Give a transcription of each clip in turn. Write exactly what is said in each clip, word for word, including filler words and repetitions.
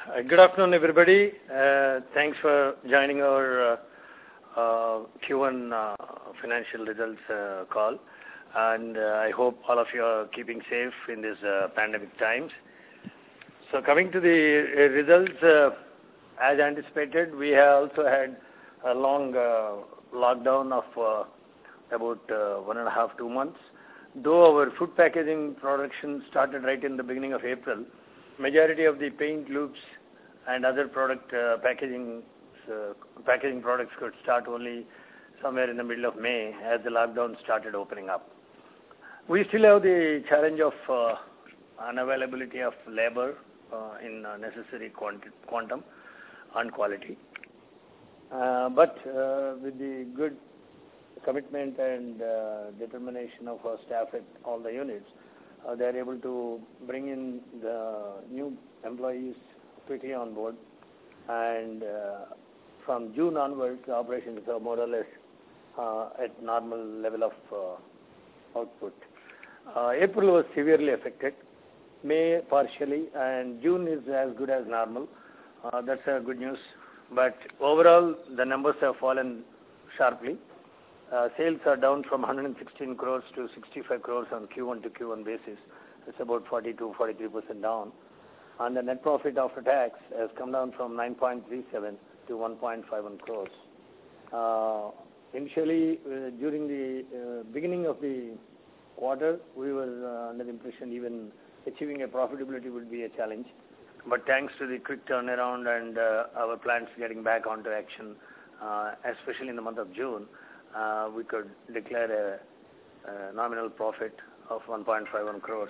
Uh, Good afternoon, everybody. Uh, Thanks for joining our uh, uh, Q one uh, financial results uh, call. And uh, I hope all of you are keeping safe in these uh, pandemic times. So coming to the uh, results, uh, as anticipated, we have also had a long uh, lockdown of uh, about uh, one and a half, two months. Though our food packaging production started right in the beginning of April, majority of the paint, loops, and other product uh, packaging uh, packaging products could start only somewhere in the middle of May as the lockdown started opening up. We still have the challenge of uh, unavailability of labor uh, in uh, necessary quanti quantum and quality. Uh, but uh, with the good commitment and uh, determination of our staff at all the units, uh, they are able to bring in the new employees quickly on board. And uh, from June onwards, the operations are more or less uh, at normal level of uh, output. Uh, April was severely affected, May partially, and June is as good as normal. Uh, that's a good news. But overall, the numbers have fallen sharply. Uh, sales are down from one hundred sixteen crores to sixty-five crores on Q one to Q one basis. It's about forty-two, forty-three percent down. And the net profit after tax has come down from nine point three seven to one point five one crores. Uh, initially, uh, during the uh, beginning of the quarter, we were uh, under the impression even achieving a profitability would be a challenge. But thanks to the quick turnaround and uh, our plants getting back onto action, uh, especially in the month of June, uh, we could declare a, a nominal profit of one point five one crores.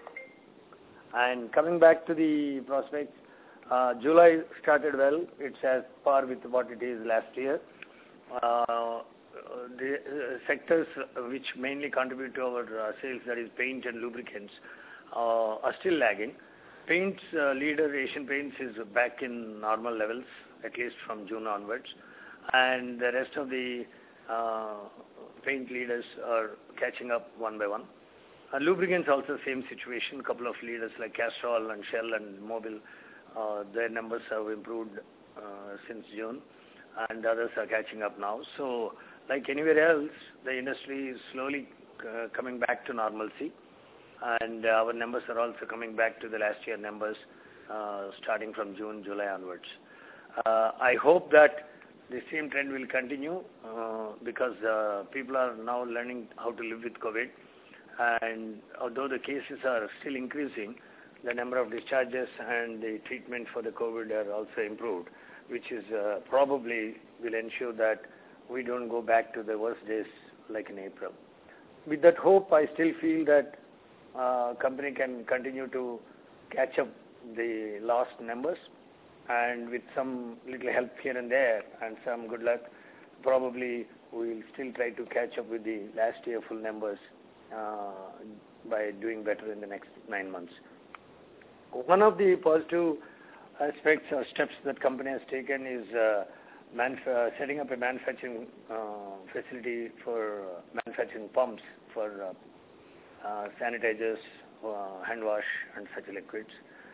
And coming back to the prospects, uh, July started well. It's as par with what it is last year. Uh, the uh, sectors which mainly contribute to our uh, sales, that is paint and lubricants, uh, are still lagging. Paints uh, leader, Asian Paints, is back in normal levels, at least from June onwards. And the rest of the uh, paint leaders are catching up one by one. Uh, lubricants also same situation. A couple of leaders like Castrol and Shell and Mobil, uh, their numbers have improved uh, since June, and others are catching up now. So, like anywhere else, the industry is slowly uh, coming back to normalcy, and uh, our numbers are also coming back to the last year numbers, uh, starting from June, July onwards. Uh, I hope that the same trend will continue uh, because uh, people are now learning how to live with COVID. And although the cases are still increasing, the number of discharges and the treatment for the COVID are also improved, which is uh, probably will ensure that we don't go back to the worst days like in April. With that hope, I still feel that uh, company can continue to catch up the lost numbers, and with some little help here and there and some good luck, probably we will still try to catch up with the last year full numbers Uh, by doing better in the next nine months. One of the positive aspects or steps that company has taken is uh, uh, setting up a manufacturing uh, facility for uh, manufacturing pumps for uh, uh, sanitizers, uh, hand wash, and such liquids.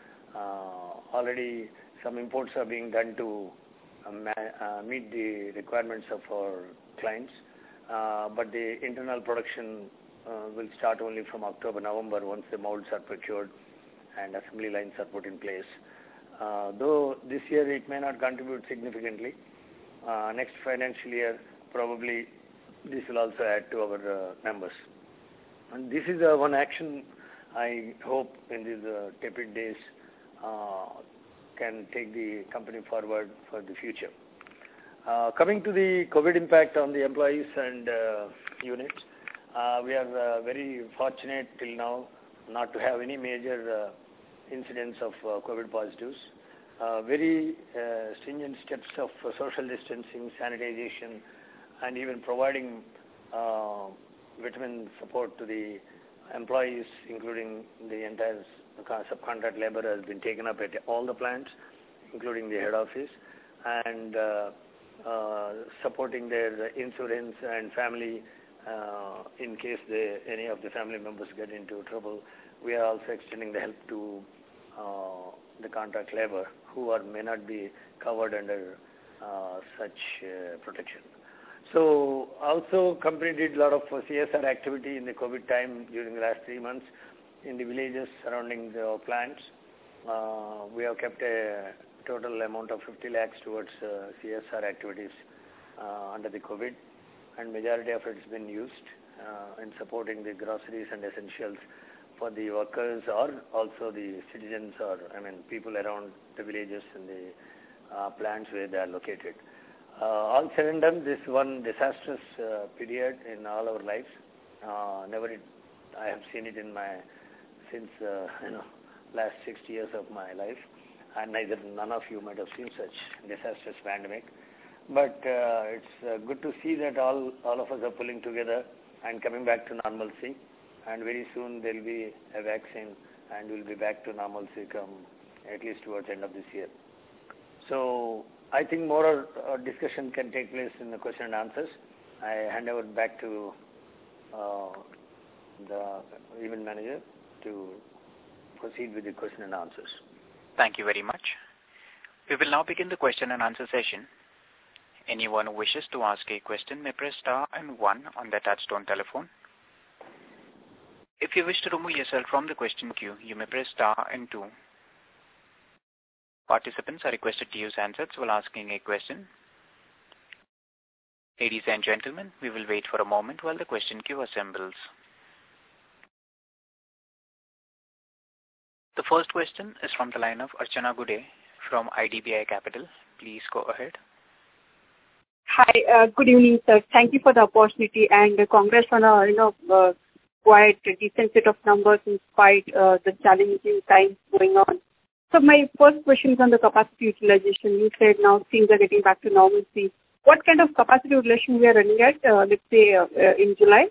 Uh, already some imports are being done to uh, uh, meet the requirements of our clients, uh, but the internal production Uh, will start only from October, November once the molds are procured and assembly lines are put in place. Uh, though this year it may not contribute significantly, uh, next financial year probably this will also add to our uh, numbers. And this is uh, one action I hope in these uh, tepid days uh, can take the company forward for the future. Uh, coming to the COVID impact on the employees and uh, units, Uh, we are uh, very fortunate till now not to have any major uh, incidents of uh, COVID positives. Uh, very uh, stringent steps of uh, social distancing, sanitization, and even providing uh, vitamin support to the employees, including the entire subcontract labor, has been taken up at all the plants, including the head office, and uh, uh, supporting their insurance and family. Uh, in case they, any of the family members get into trouble, we are also extending the help to uh, the contract labor who are, may not be covered under uh, such uh, protection. So also company did a lot of C S R activity in the COVID time during the last three months in the villages surrounding the plants. Uh, we have kept a total amount of fifty lakhs towards uh, C S R activities uh, under the COVID, and majority of it has been used uh, in supporting the groceries and essentials for the workers or also the citizens or, I mean, people around the villages and the uh, plants where they are located. Uh, all said and done, this one disastrous uh, period in all our lives. Uh, never it, I have seen it in my, since, uh, you know, last sixty years of my life, and neither none of you might have seen such disastrous pandemic. But uh, it's uh, good to see that all, all of us are pulling together and coming back to normalcy, and very soon there will be a vaccine and we'll be back to normalcy come at least towards the end of this year. So I think more uh, discussion can take place in the question and answers. I hand over back to uh, the event manager to proceed with the question and answers. Thank you very much. We will now begin the question and answer session. Anyone who wishes to ask a question may press star and one on their touchtone telephone. If you wish to remove yourself from the question queue, you may press star and two. Participants are requested to use handsets while asking a question. Ladies and gentlemen, we will wait for a moment while the question queue assembles. The first question is from the line of Archana Gude from I D B I Capital. Please go ahead. Hi, uh, good evening, sir. Thank you for the opportunity and uh, congrats on a you know uh, quite a decent set of numbers in spite uh, the challenging times going on. So my first question is on the capacity utilization. You said now things are getting back to normalcy. What kind of capacity utilization we are running at, uh, let's say, uh, uh, in July?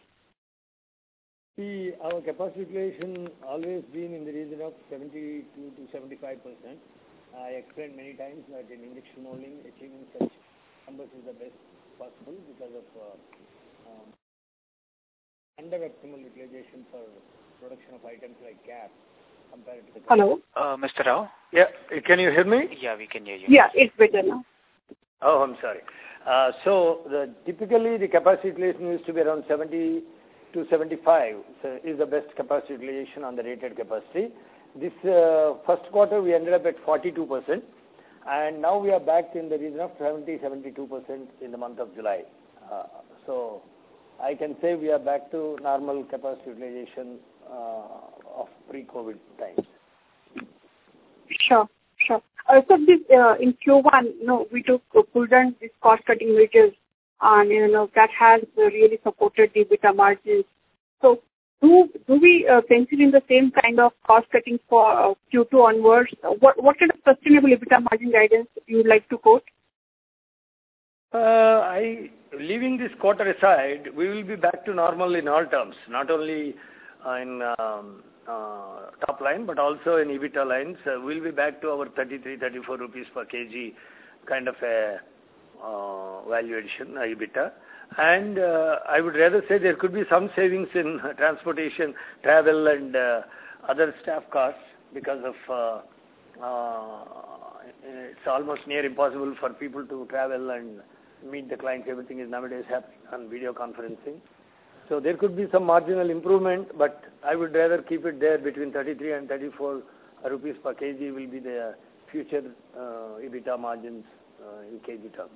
See, our capacity utilization always been in the region of seventy-two to seventy-five percent. I explained many times that in injection molding, achieving such numbers is the best possible because of uh, um, under-optimal utilization for production of items like caps compared to the... Hello? Uh, Mister Rao? Yeah, can you hear me? Yeah, we can hear you. Yeah, it's better now. Oh, I'm sorry. Uh, so, the, typically the capacity utilization used to be around seventy to seventy-five, so is the best capacity utilization on the rated capacity. This uh, first quarter we ended up at forty-two percent, and now we are back in the region of seventy to seventy-two percent in the month of July. Uh, so, I can say we are back to normal capacity utilization uh, of pre-COVID times. Sure, sure. Uh, so this uh, in Q one, you know, we took uh, pulled down these cost-cutting measures, and you know that has uh, really supported the EBITDA margins. So, do do we uh, pencil in the same kind of cost-cutting for uh, Q two onwards? Uh, what what kind of sustainable EBITDA margin guidance you would like to quote? Uh, I leaving this quarter aside, we will be back to normal in all terms, not only uh, in um, uh, top line, but also in EBITDA lines. Uh, we'll be back to our thirty-three, thirty-four rupees per kg kind of a uh, value addition, uh, EBITDA. And uh, I would rather say there could be some savings in transportation, travel, and uh, other staff costs because of uh, uh, it's almost near impossible for people to travel and meet the clients. Everything is nowadays happening on video conferencing. So there could be some marginal improvement, but I would rather keep it there between thirty-three and thirty-four rupees per kg will be the future uh, EBITDA margins uh, in kg terms.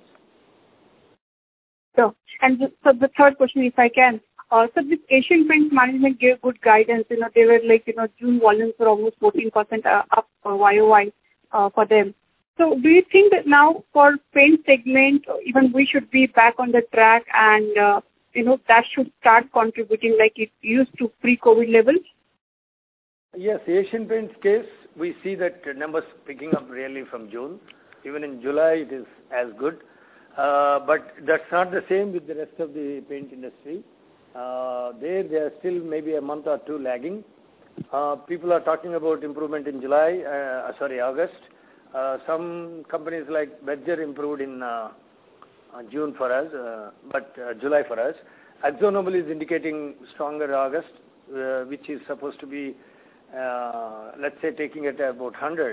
So, and the, so the third question, if I can, uh, so this Asian Paints management gave good guidance. You know, they were like, you know, June volumes were almost fourteen percent uh, up uh, Y O Y uh, for them. So, do you think that now for paint segment, even we should be back on the track and, uh, you know, that should start contributing like it used to pre-COVID levels? Yes, Asian Paints case, we see that numbers picking up really from June. Even in July, it is as good. Uh, but that's not the same with the rest of the paint industry. Uh, there, they are still maybe a month or two lagging. Uh, people are talking about improvement in July, uh, sorry, August. Uh, some companies like Berger improved in uh, uh, June for us, uh, but uh, July for us. AkzoNobel is indicating stronger August, uh, which is supposed to be, uh, let's say, taking it at about one hundred.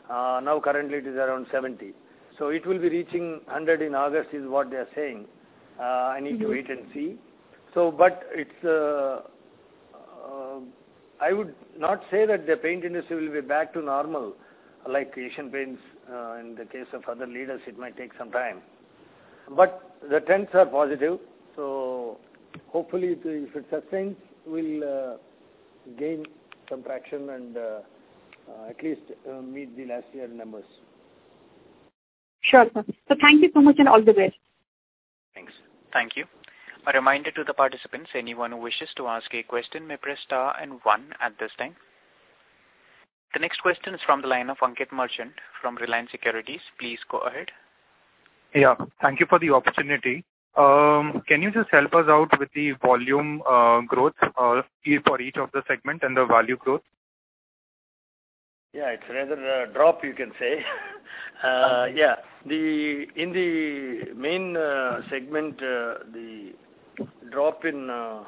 Uh, now currently it is around seventy. So it will be reaching one hundred in August is what they are saying. Uh, I need mm-hmm. to wait and see. So, but it's, uh, uh, I would not say that the paint industry will be back to normal like Asian Paints. Uh, in the case of other leaders, it might take some time. But the trends are positive. So hopefully if it sustains, we'll uh, gain some traction and uh, uh, at least uh, meet the last year numbers. Sure, sir. So thank you so much and all the best. Thanks. Thank you. A reminder to the participants, anyone who wishes to ask a question may press star and one at this time. The next question is from the line of Ankit Merchant from Reliance Securities. Please go ahead. Yeah, thank you for the opportunity. Um, can you just help us out with the volume uh, growth uh, for each of the segment and the value growth? Yeah, it's rather a drop, you can say. uh, yeah, the in the main uh, segment, uh, the drop in uh,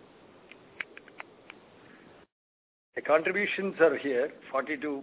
the contributions are here, forty-two.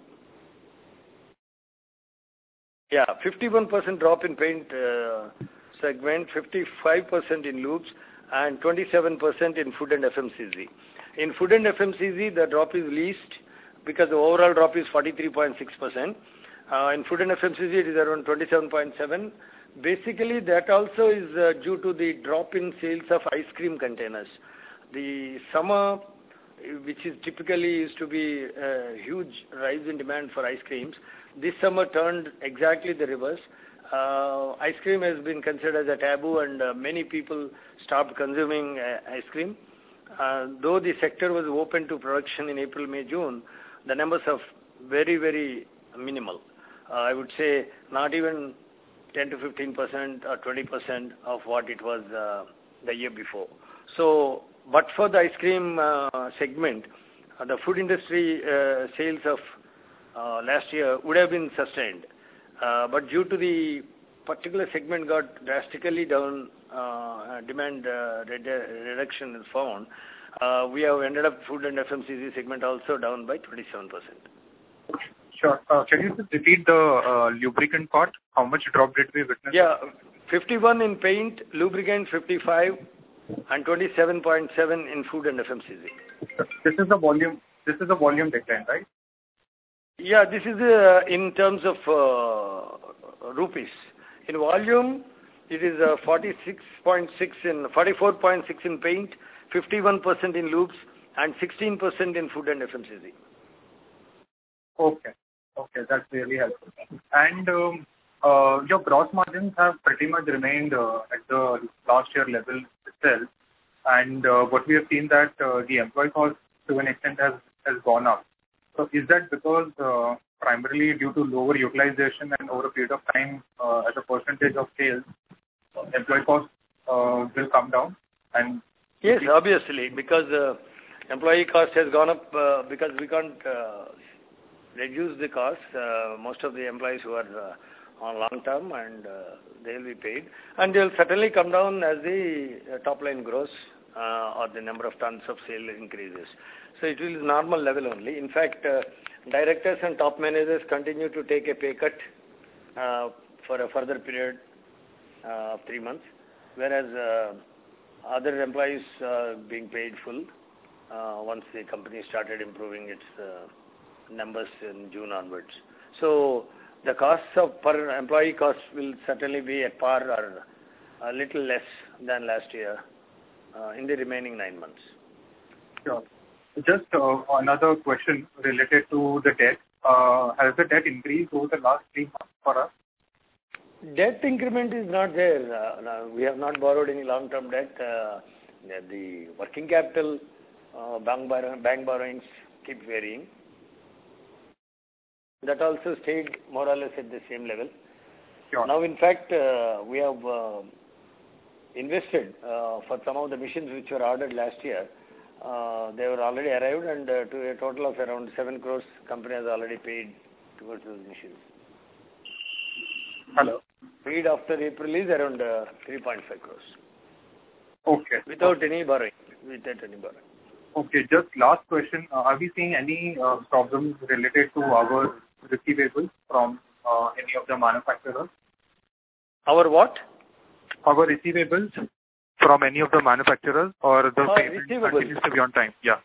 Yeah, fifty-one percent drop in paint uh, segment, fifty-five percent in lubes, and twenty-seven percent in food and F M C G. In food and F M C G, the drop is least because the overall drop is forty-three point six percent. Uh, in food and F M C G, it is around twenty-seven point seven. Basically, that also is uh, due to the drop in sales of ice cream containers. The summer, which is typically used to be a huge rise in demand for ice creams, this summer turned exactly the reverse. Uh, ice cream has been considered as a taboo and uh, many people stopped consuming uh, ice cream. Uh, though the sector was open to production in April, May, June, the numbers are very, very minimal. Uh, I would say not even ten to fifteen percent or twenty percent of what it was uh, the year before. So, but for the ice cream uh, segment, uh, the food industry uh, sales of uh, last year would have been sustained. Uh, but due to the particular segment got drastically down, uh, demand uh, redu- reduction is found, uh, we have ended up food and F M C G segment also down by twenty-seven percent. Sure. Uh, can you just repeat the uh, lubricant part? How much drop did we witness? Yeah, fifty-one in paint, lubricant fifty-five, and twenty-seven point seven in food and F M C G. This is the volume. This is the volume decline, right? Yeah, this is uh, in terms of uh, rupees. In volume, it is uh, forty-six point six in forty-four point six in paint, fifty-one percent in lubes, and sixteen percent in food and F M C G. Okay. Okay, that's really helpful. And um, uh, your gross margins have pretty much remained uh, at the last year level itself. And uh, what we have seen that uh, the employee cost to an extent has, has gone up. So is that because uh, primarily due to lower utilization and over a period of time uh, as a percentage of sales, uh, employee cost uh, will come down? And yes, obviously, because uh, employee cost has gone up uh, because we can't uh, reduce the cost. Uh, most of the employees who are uh, on long term and uh, they will be paid. And they will certainly come down as the uh, top line grows uh, or the number of tons of sale increases. So it will be normal level only. In fact, uh, directors and top managers continue to take a pay cut uh, for a further period uh, of three months, whereas uh, other employees are being paid full uh, once the company started improving its uh, numbers in June onwards. So the costs of per employee costs will certainly be at par or a little less than last year uh, in the remaining nine months. Sure. Just uh, another question related to the debt. Uh, has the debt increased over the last three months for us? Debt increment is not there. Uh, no, we have not borrowed any long-term debt. Uh, the working capital, uh, bank, borrow bank borrowings keep varying. That also stayed more or less at the same level. Sure. Now, in fact, uh, we have uh, invested uh, for some of the machines which were ordered last year. Uh, they were already arrived, and uh, to a total of around seven crores, company has already paid towards those machines. Hello. Paid after April is around uh, three point five crores. Okay. Without any borrowing. Without any borrowing. Okay. Just last question. Uh, are we seeing any uh, problems related to our receivables from uh, any of the manufacturers? Our what? Our receivables from any of the manufacturers, or the Uh, payment receivables. continues to be on time? Yeah.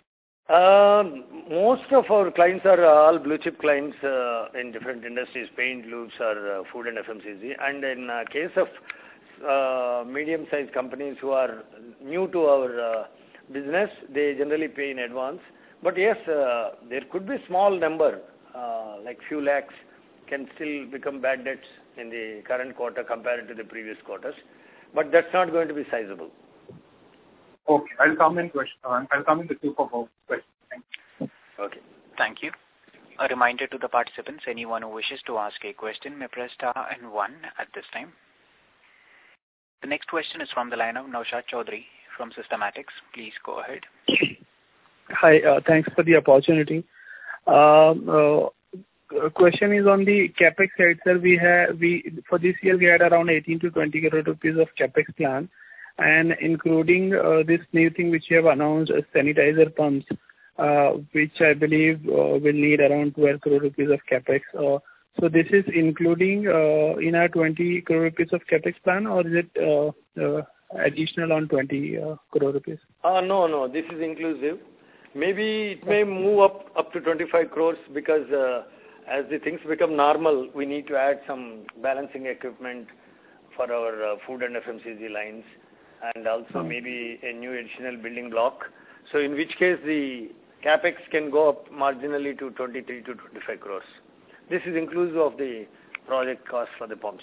Um, most of our clients are uh, all blue chip clients uh, in different industries, paint, lubes, or uh, food and F M C G. And in uh, case of uh, medium-sized companies who are new to our uh, business, they generally pay in advance. But yes, uh, there could be small number, uh, like few lakhs, can still become bad debts in the current quarter compared to the previous quarters. But that's not going to be sizable. Okay, I'll come in question. Uh, I'll come in the queue for more questions. Thank you. Okay. Thank you. A reminder to the participants, anyone who wishes to ask a question may press star and one at this time. The next question is from the line of Naushad Chaudhary from Systematics. Please go ahead. Hi, uh, thanks for the opportunity. Um, uh, question is on the capex side, sir. We have we for this year we had around eighteen to twenty crore rupees of capex plan, and including uh, this new thing which you have announced, uh, sanitizer pumps, uh, which I believe uh, will need around twelve crore rupees of capex. Uh, so this is including uh, in our twenty crore rupees of capex plan, or is it uh, uh, additional on twenty uh, crore rupees? Uh, no, no, this is inclusive. Maybe it may move up up to twenty-five crores because uh, as the things become normal, we need to add some balancing equipment for our uh, food and F M C G lines, and also maybe a new additional building block. So in which case the capex can go up marginally to twenty-three to twenty-five crores. This is inclusive of the project cost for the pumps.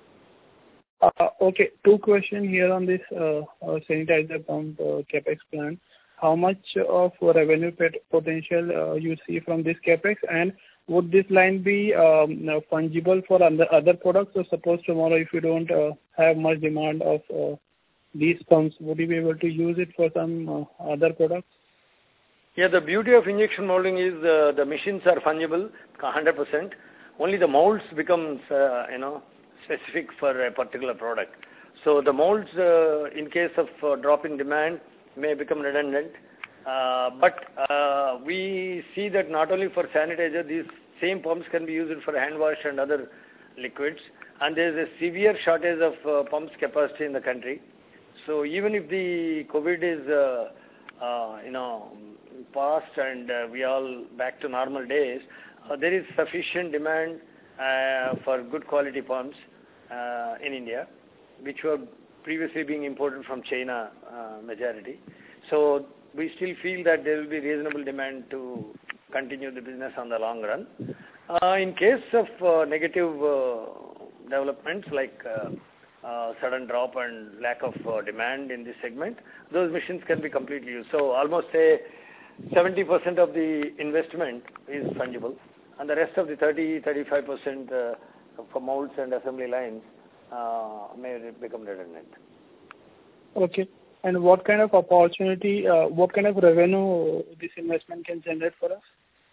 Uh, okay, two questions here on this uh, uh, sanitizer pump uh, capex plan. How much of revenue potential uh, you see from this capex, and would this line be um, fungible for other products? So suppose tomorrow if you don't uh, have much demand of uh, these pumps, would you be able to use it for some uh, other products? Yeah, the beauty of injection molding is uh, the machines are fungible, one hundred percent. Only the molds becomes, uh, you know, specific for a particular product. So the molds, uh, in case of uh, drop in demand, may become redundant. Uh, but uh, we see that not only for sanitizer, these same pumps can be used for hand wash and other liquids. And there is a severe shortage of uh, pumps capacity in the country. So even if the COVID is, uh, uh, you know, past and uh, we all back to normal days, uh, there is sufficient demand uh, for good quality pumps uh, in India, which were previously being imported from China uh, majority. So we still feel that there will be reasonable demand to continue the business on the long run. Uh, in case of uh, negative uh, developments like uh, uh, sudden drop and lack of uh, demand in this segment, those machines can be completely used. So almost say seventy percent of the investment is fungible, and the rest of the thirty to thirty-five percent uh, for molds and assembly lines uh, may become redundant. Okay. And what kind of opportunity, uh, what kind of revenue this investment can generate for us?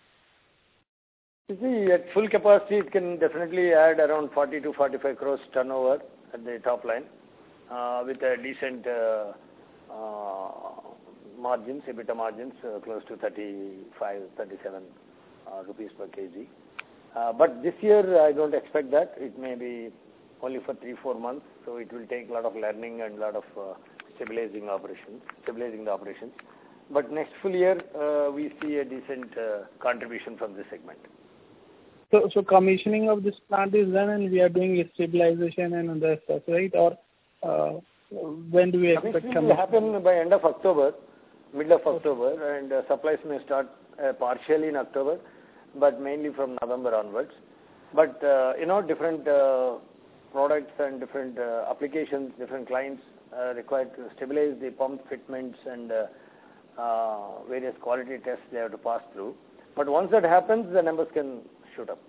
You see, at full capacity, it can definitely add around forty to forty-five crores turnover at the top line, uh, with a decent uh, uh, margins, EBITDA margins, uh, close to thirty-five, thirty-seven uh, rupees per kg. Uh, but this year, I don't expect that. It may be only for three, four months, so it will take a lot of learning and a lot of uh, stabilizing operations, stabilizing the operations. But next full year, uh, we see a decent uh, contribution from this segment. So, so commissioning of this plant is done, and we are doing stabilization and other stuff, right? Or uh, when do we expect commissioning will happen by end of October, middle of October, and uh, supplies may start uh, partially in October, but mainly from November onwards. But uh, you know, different uh, products and different uh, applications, different clients uh, required to stabilize the pump fitments and uh, uh, various quality tests they have to pass through. But once that happens, the numbers can shoot up.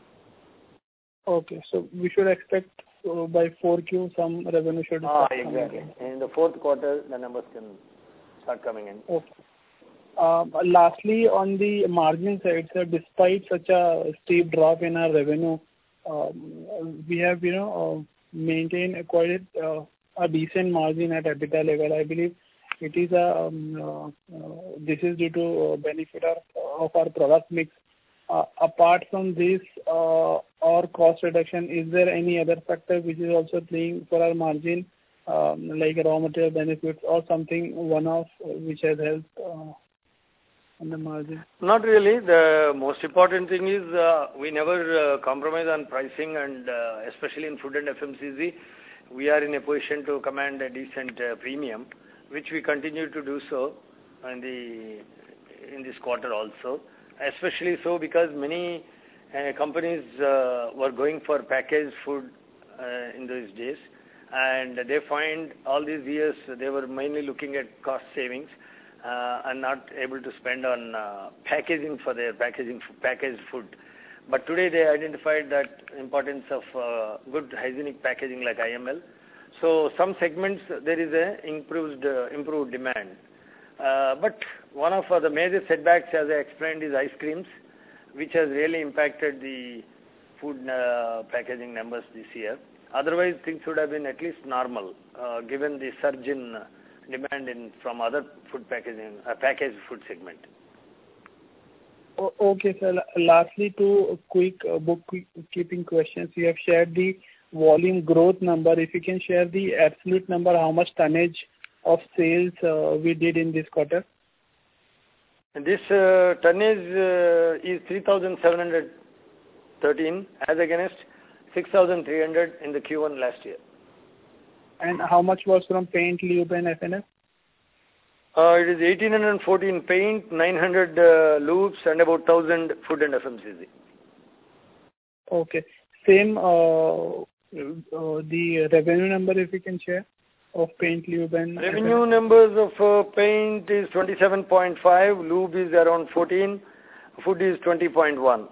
Okay, so we should expect uh, by four Q some revenue should ah, start exactly. coming in. In the fourth quarter, the numbers can start coming in. Okay. Uh, lastly, on the margin side, sir, despite such a steep drop in our revenue, um, we have, you know, uh, maintained a quite uh, a decent margin at EBITDA level. I believe it is a um, uh, uh, this is due to uh, benefit of, of our product mix. uh, apart from this uh, or cost reduction, is there any other factor which is also playing for our margin, um, like raw material benefits or something one-off which has helped uh, on the margin? Not really. The most important thing is uh, we never uh, compromise on pricing, and uh, especially in food and F M C G, we are in a position to command a decent uh, premium, which we continue to do so in the in this quarter also. Especially so because many uh, companies uh, were going for packaged food uh, in those days, and they find all these years they were mainly looking at cost savings uh, and not able to spend on uh, packaging for their packaging packaged food. But today they identified that importance of uh, good hygienic packaging like I M L. So some segments there is a improved uh, improved demand. Uh, but one of uh, the major setbacks, as I explained, is ice creams, which has really impacted the food uh, packaging numbers this year. Otherwise, things would have been at least normal, uh, given the surge in uh, demand in from other food packaging, uh, packaged food segment. Okay, sir. Lastly, two quick uh, bookkeeping questions. You have shared the volume growth number. If you can share the absolute number, how much tonnage of sales uh, we did in this quarter? And this uh, tonnage uh, is three thousand seven hundred thirteen as against six thousand three hundred in the Q one last year. And how much was from paint, lube and F N F? Uh, it is eighteen fourteen paint, nine hundred uh, lubes and about one thousand food and F M C G. Okay. Same, uh, uh, the revenue number if you can share of paint, lube and... Revenue F N F? numbers of uh, paint is twenty-seven point five, lube is around fourteen, food is twenty point one.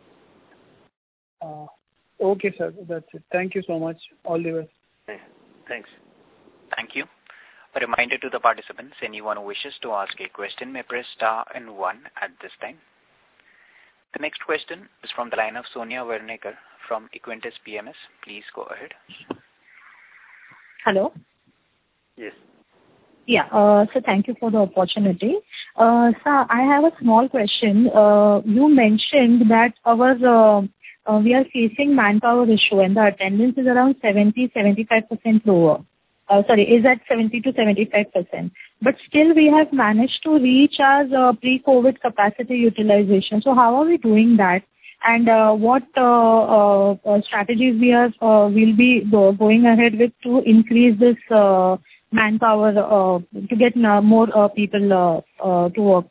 Uh, okay, sir. That's it. Thank you so much. All the best. Yeah. Thanks. Thank you. A reminder to the participants, anyone who wishes to ask a question may press star and one at this time. The next question is from the line of Sonia Varnekar from Equentis P M S. Please go ahead. Hello. Yes. Yeah, uh, so thank you for the opportunity. Uh, sir, I have a small question. Uh, you mentioned that our uh, uh, we are facing manpower issue and the attendance is around seventy to seventy-five percent lower. Uh, sorry, is at seventy to seventy-five percent. But still we have managed to reach our uh, pre-COVID capacity utilization. So how are we doing that? And uh, what uh, uh, strategies we are uh, will be go- going ahead with to increase this uh, manpower uh, to get uh, more uh, people uh, uh, to work?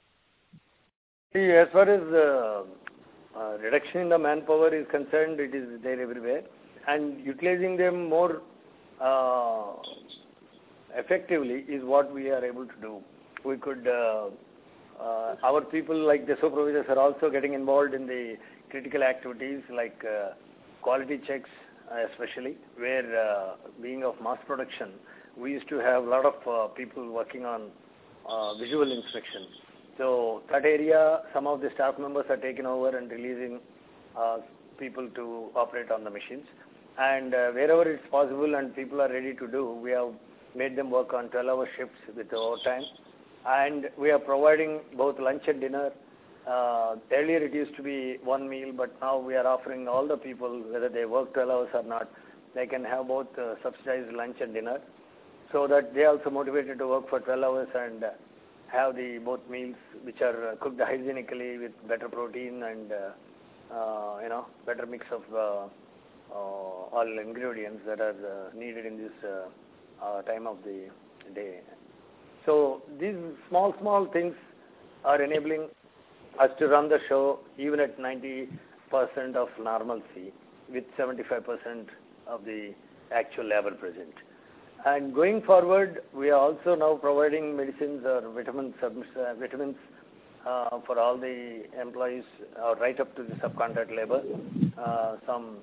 See, as far as uh, uh, reduction in the manpower is concerned, it is there everywhere, and utilizing them more uh, effectively is what we are able to do. We could, uh, uh, our people like the supervisors are also getting involved in the critical activities like uh, quality checks, uh, especially where uh, being of mass production, we used to have a lot of uh, people working on uh, visual inspection. So that area, some of the staff members are taken over and releasing uh, people to operate on the machines. And uh, wherever it's possible and people are ready to do, we have made them work on twelve-hour shifts with overtime. And we are providing both lunch and dinner. Uh, earlier it used to be one meal, but now we are offering all the people, whether they work twelve hours or not, they can have both uh, subsidized lunch and dinner, so that they are also motivated to work for twelve hours and uh, have the both meals which are uh, cooked hygienically with better protein and uh, uh, you know better mix of uh, uh, all ingredients that are uh, needed in this uh, uh, time of the day. So these small small things are enabling us to run the show even at ninety percent of normalcy with seventy-five percent of the actual labor present. And going forward, we are also now providing medicines or vitamins, uh, vitamins uh, for all the employees, uh, right up to the subcontract labor. Uh, some,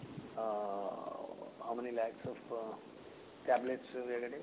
uh, how many lakhs of uh, tablets we are getting?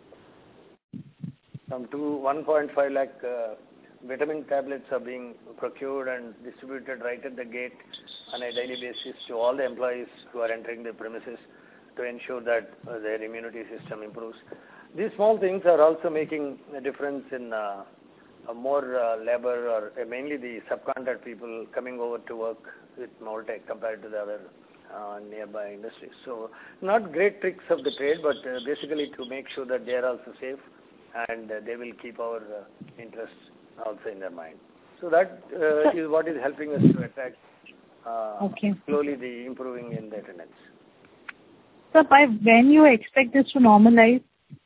Some two, one point five lakh uh, vitamin tablets are being procured and distributed right at the gate on a daily basis to all the employees who are entering the premises, to ensure that uh, their immunity system improves. These small things are also making a difference in uh, uh, more uh, labor or uh, mainly the subcontract people coming over to work with Moltech compared to the other uh, nearby industries. So not great tricks of the trade, but uh, basically to make sure that they are also safe and uh, they will keep our uh, interests also in their mind. So that uh, is what is helping us to attract uh, Okay. slowly the improving in the attendance. So by when you expect this to normalize?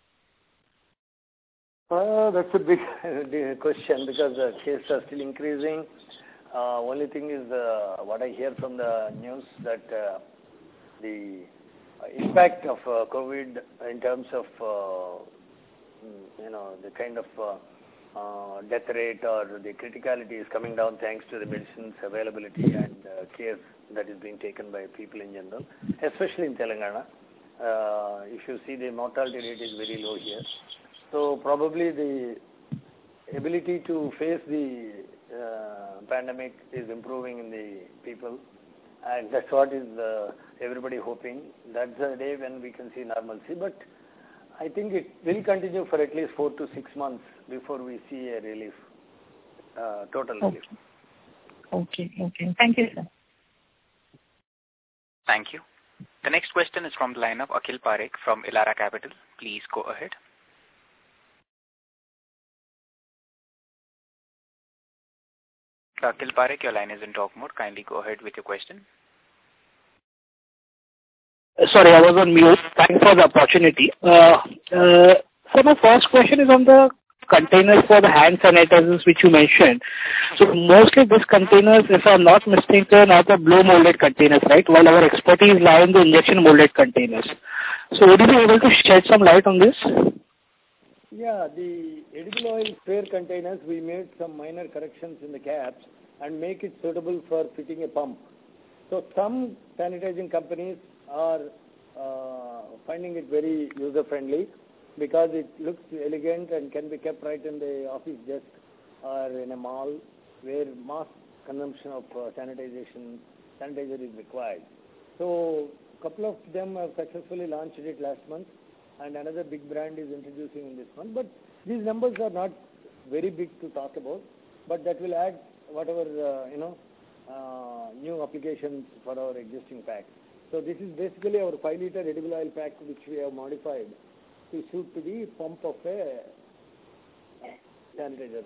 Uh, that's a big question because the cases are still increasing. Uh, only thing is uh, what I hear from the news that uh, the impact of uh, COVID in terms of uh, you know the kind of uh, uh, death rate or the criticality is coming down thanks to the medicines availability and uh, care that is being taken by people in general, especially in Telangana. Uh, if you see the mortality rate is very low here. So probably the ability to face the uh, pandemic is improving in the people, and that's what is uh, everybody hoping. That's the day when we can see normalcy. But I think it will continue for at least four to six months before we see a relief, uh, total relief. Okay, okay. Thank you, sir. Thank you. The next question is from the line of Akhil Parekh from Elara Capital. Please go ahead. Akhil Parekh, your line is in talk mode. Kindly go ahead with your question. Sorry, I was on mute. Thanks for the opportunity. Uh, uh, so my first question is on the containers for the hand sanitizers which you mentioned. So mostly these containers, if I'm not mistaken, are the blow molded containers, right? While our expertise lies in the injection molded containers. So would you be able to shed some light on this? Yeah, the edible oil spare containers, we made some minor corrections in the caps and make it suitable for fitting a pump. So some sanitizing companies are uh, finding it very user-friendly because it looks elegant and can be kept right in the office desk or in a mall where mass consumption of uh, sanitization, sanitizer is required. So a couple of them have successfully launched it last month, and another big brand is introducing in this month. But these numbers are not very big to talk about, but that will add whatever, uh, you know, uh, new applications for our existing pack. So this is basically our five liter edible oil pack which we have modified to suit to the pump of a sanitizer.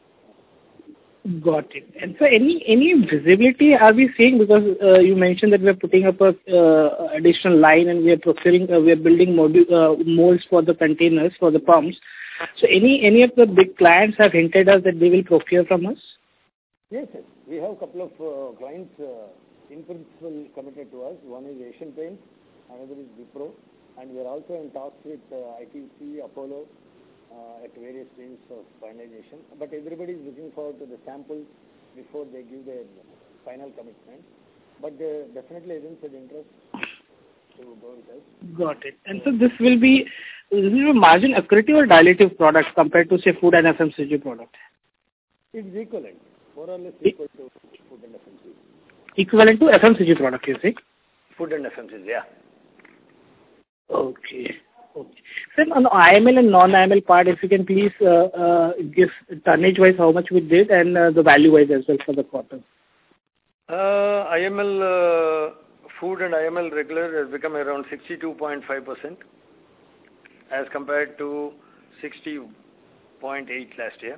Got it. And so any any visibility are we seeing, because uh, you mentioned that we are putting up a uh, additional line and we are procuring, uh, we are building module, uh, molds for the containers, for the pumps. So any any of the big clients have hinted us that they will procure from us? Yes, yes. We have a couple of uh, clients uh, in principle committed to us. One is Asian Paints, another is Wipro, and we are also in talks with uh, I T C, Apollo, Uh, at various stages of finalization, but everybody is looking forward to the samples before they give their final commitment. But they definitely evinced interest to go with us. Got it. And so this will be this will be margin accretive or dilutive product compared to say food and F M C G product? It's equivalent, more or less equal to food and F M C G. Equivalent to F M C G product, you say? Food and F M C G, yeah. Okay. Okay. Sir, on the I M L and non-I M L part, if you can please uh, uh, give tonnage-wise how much we did and uh, the value-wise as well for the quarter. Uh, I M L uh, food and I M L regular has become around sixty-two point five percent as compared to sixty point eight last year.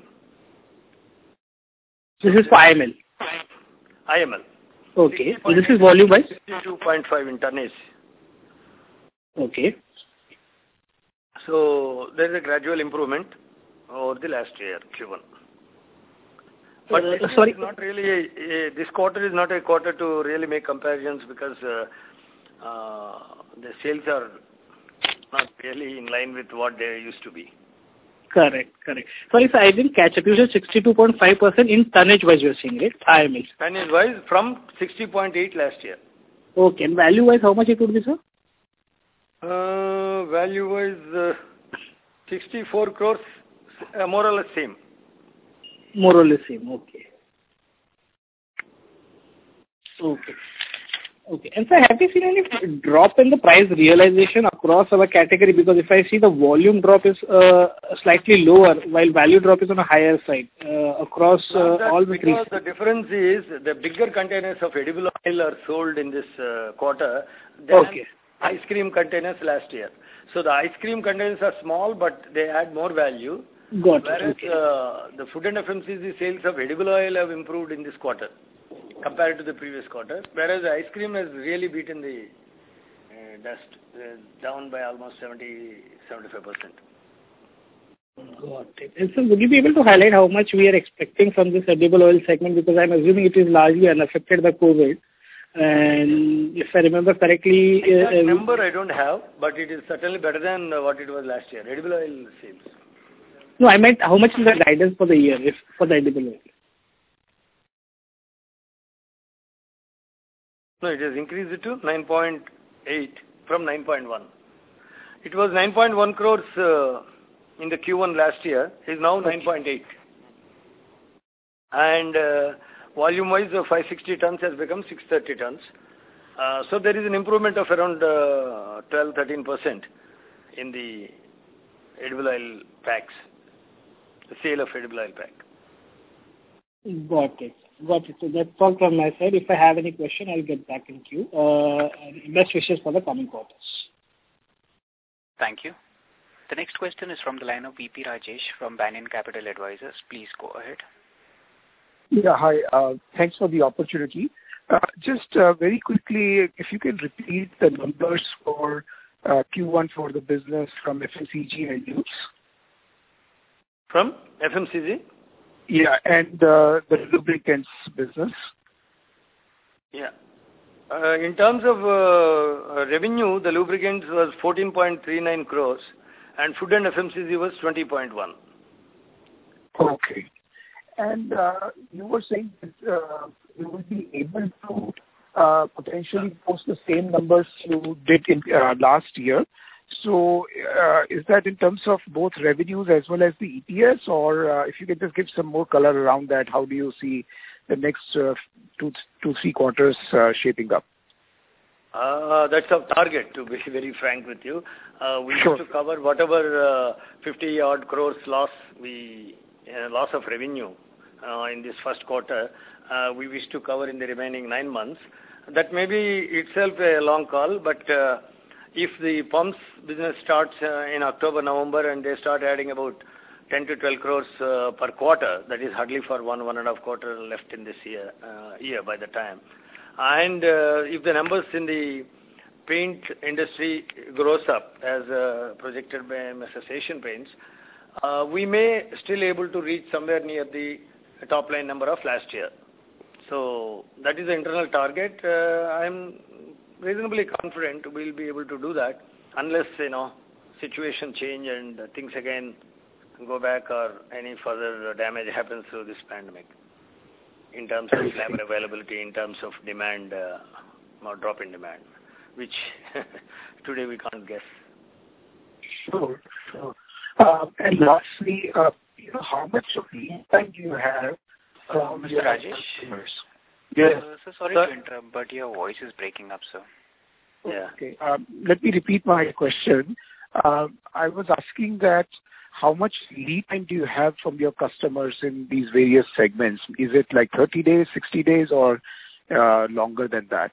This is for I M L? I M L. Okay. So this is volume-wise? sixty-two point five in tonnage. Okay. So there is a gradual improvement over the last year, Q one. But uh, this sorry. is not really a, a, this quarter is not a quarter to really make comparisons because uh, uh, the sales are not really in line with what they used to be. Correct, correct. Sorry, sir, I didn't catch it. You said sixty-two point five percent in tonnage-wise you are saying, right? I M L. Tonnage-wise from sixty point eight last year. Okay. And value-wise how much it would be, sir? Uh, value-wise, uh, sixty-four crores, uh, more or less same. More or less same, okay. Okay. Okay. And sir, have you seen any drop in the price realization across our category? Because if I see the volume drop is uh, slightly lower, while value drop is on a higher side uh, across uh, all the three. Because the difference is the bigger containers of edible oil are sold in this uh, quarter than okay. ice cream containers last year. So the ice cream containers are small, but they add more value. Got whereas it. Okay. uh, the food and F M C G sales of edible oil have improved in this quarter compared to the previous quarter, whereas the ice cream has really beaten the uh, dust, uh, down by almost seventy to seventy-five percent. Got it. And so would you be able to highlight how much we are expecting from this edible oil segment? Because I'm assuming it is largely unaffected by COVID. And if I remember correctly... Exact uh, number I don't have, but it is certainly better than uh, what it was last year. Edible oil sales. No, I meant how much is the guidance for the year if for the edible oil? No, it has increased to nine point eight from nine point one. It was nine point one crores uh, in the Q one last year. It is now nine point eight. And uh, volume-wise, uh, five hundred sixty tons has become six hundred thirty tons. Uh, so there is an improvement of around uh, twelve to thirteen percent in the edible oil packs, the sale of edible oil pack. Got it. Got it. So that's all from my side. If I have any question, I'll get back in queue. Uh, best wishes for the coming quarters. Thank you. The next question is from the line of V P Rajesh from Banyan Capital Advisors. Please go ahead. Yeah, hi. Uh, thanks for the opportunity. Uh, just uh, very quickly, if you can repeat the numbers for uh, Q one for the business from F M C G and Lubes. From F M C G? Yeah, and uh, the lubricants business. Yeah. Uh, in terms of uh, revenue, the lubricants was fourteen point three nine crores and food and F M C G was twenty point one. Okay. And uh, you were saying that uh, you will be able to uh, potentially post the same numbers you did in uh, last year. So uh, is that in terms of both revenues as well as the E P S, or uh, if you can just give some more color around that, how do you see the next uh, two, two, three quarters uh, shaping up? Uh, that's our target, to be very frank with you. Uh, we sure. need to cover whatever uh, fifty odd crores loss we uh, loss of revenue uh, in this first quarter. Uh, we wish to cover in the remaining nine months. That may be itself a long call, but uh, if the pumps business starts uh, in October, November, and they start adding about ten to twelve crores uh, per quarter, that is hardly for one, one and a half quarter left in this year, uh, year by the time. And uh, if the numbers in the paint industry grows up as uh, projected by Missus Asian Paints, uh, we may still able to reach somewhere near the top line number of last year. So that is the internal target. Uh, I'm reasonably confident we'll be able to do that unless, you know, situation change and things again go back or any further damage happens through this pandemic in terms of labor availability, in terms of demand, uh, or drop in demand, which today we can't guess. Sure, sure. Uh, and lastly, uh, you know, how much of lead time do you have from Mister your Rajesh? customers? Yes. Uh, so sorry Sir? to interrupt, but your voice is breaking up, sir. Yeah. Okay. Um, let me repeat my question. Uh, I was asking that how much lead time do you have from your customers in these various segments? Is it like thirty days, sixty days, or uh, longer than that?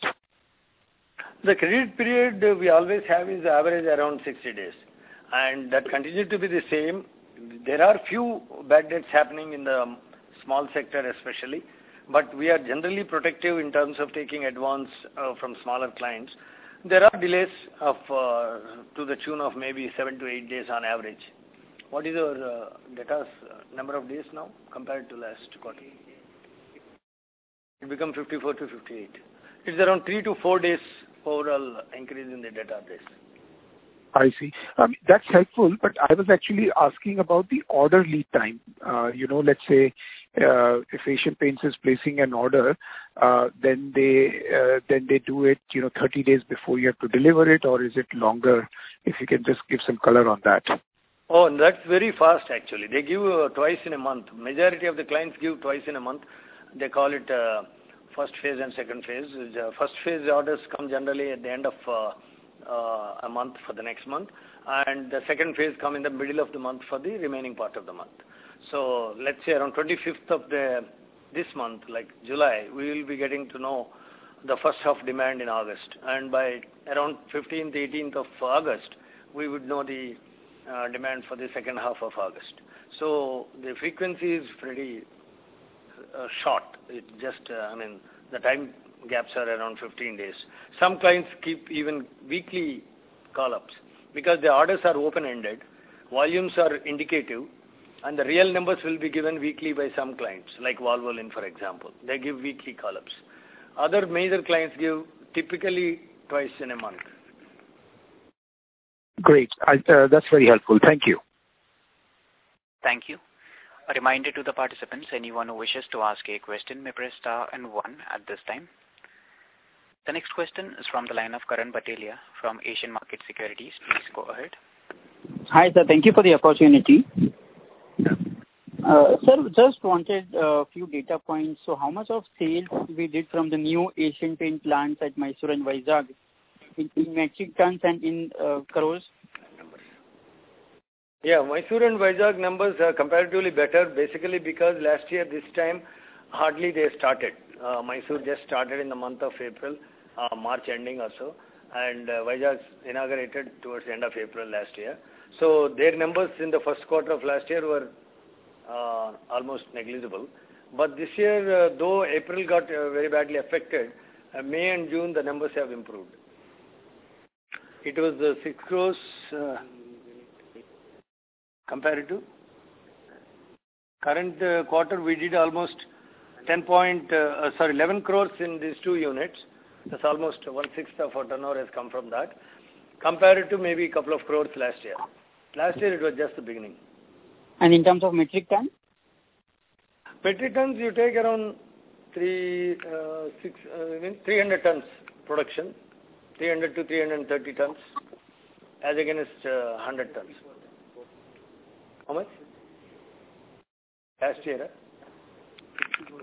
The credit period uh, we always have is average around sixty days. And that continues to be the same. There are few bad debts happening in the small sector especially, but we are generally protective in terms of taking advance uh, from smaller clients. There are delays of uh, to the tune of maybe seven to eight days on average. What is your uh, data's uh, number of days now compared to last quarter? It become fifty-four to fifty-eight. It's around three to four days overall increase in the data days. I see. Um, that's helpful, but I was actually asking about the order lead time. Uh, you know, let's say uh, if Asian Paints is placing an order, uh, then they uh, then they do it, you know, thirty days before you have to deliver it, or is it longer? If you can just give some color on that. Oh, that's very fast actually. They give uh, twice in a month. Majority of the clients give twice in a month. They call it uh, first phase and second phase. The first phase orders come generally at the end of uh, uh, a month for the next month, and the second phase come in the middle of the month for the remaining part of the month. So let's say around twenty-fifth of the this month, like July, we will be getting to know the first half demand in August, and by around fifteenth, eighteenth of August, we would know the uh, demand for the second half of August. So the frequency is pretty uh, short. It just, uh, I mean, the time gaps are around fifteen days. Some clients keep even weekly call-ups because the orders are open-ended, volumes are indicative, and the real numbers will be given weekly by some clients, like Valvoline, for example. They give weekly call-ups. Other major clients give typically twice in a month. Great. I, uh, that's very helpful. Thank you. Thank you. A reminder to the participants, anyone who wishes to ask a question may press star and one at this time. The next question is from the line of Karan Batelia from Asian Market Securities. Please go ahead. Hi, sir. Thank you for the opportunity. Uh, sir, just wanted a few data points. So how much of sales we did from the new Asian Paint plants at Mysore and Vizag in, in metric tons and in uh, crores? Yeah, Mysore and Vizag numbers are comparatively better, basically because last year this time hardly they started. Uh, Mysore just started in the month of April, uh, March ending or so, and uh, Vizag inaugurated towards the end of April last year. So their numbers in the first quarter of last year were uh, almost negligible. But this year, uh, though April got uh, very badly affected, uh, May and June the numbers have improved. It was uh, six crores uh, compared to current uh, quarter. We did almost ten point, uh, uh, sorry, eleven crores in these two units. That's almost one sixth of our turnover has come from that, compared to maybe a couple of crores last year. Last year it was just the beginning. And in terms of metric tons? Metric tons, you take around three, uh, six, uh, I mean three hundred tons production, three hundred to three hundred thirty tons, as against uh, one hundred tons. How much? Last year, huh?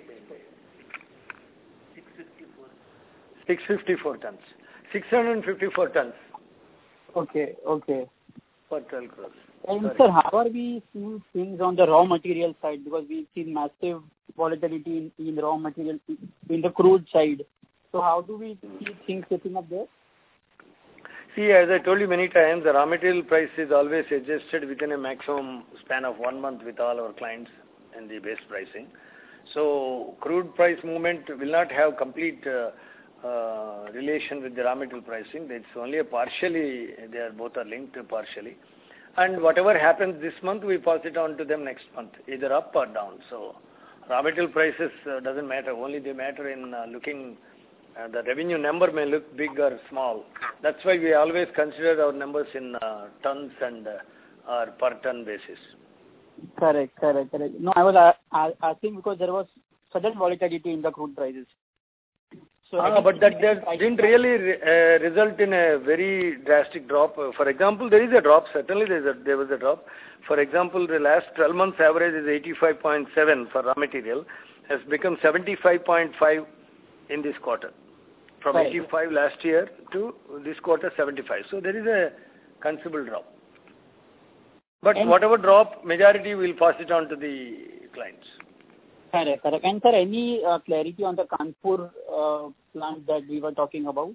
six hundred fifty-four tons. six hundred fifty-four tons. Okay, okay. For twelve crores. And Sorry. sir, how are we seeing things on the raw material side? Because we've seen massive volatility in, in raw material, in the crude side. So how do we see things setting up there? See, as I told you many times, the raw material price is always adjusted within a maximum span of one month with all our clients in the base pricing. So crude price movement will not have complete uh, uh, relation with the raw material pricing. It's only a partially, they are both are linked partially. And whatever happens this month, we pass it on to them next month, either up or down. So raw material prices uh, doesn't matter. Only they matter in uh, looking, uh, the revenue number may look big or small. That's why we always consider our numbers in uh, tons and uh, or per ton basis. Correct, correct, correct. No, I was uh, asking because there was sudden volatility in the crude prices. So uh, but that, that didn't really re, uh, result in a very drastic drop. Uh, for example, there is a drop. Certainly there, is a, there was a drop. For example, the last twelve months average is eighty-five point seven for raw material, has become seventy-five point five in this quarter. From right. eighty-five last year to this quarter, seventy-five. So there is a considerable drop. But and whatever drop, majority will pass it on to the clients. Correct, correct. And sir, any uh, clarity on the Kanpur uh, plant that we were talking about?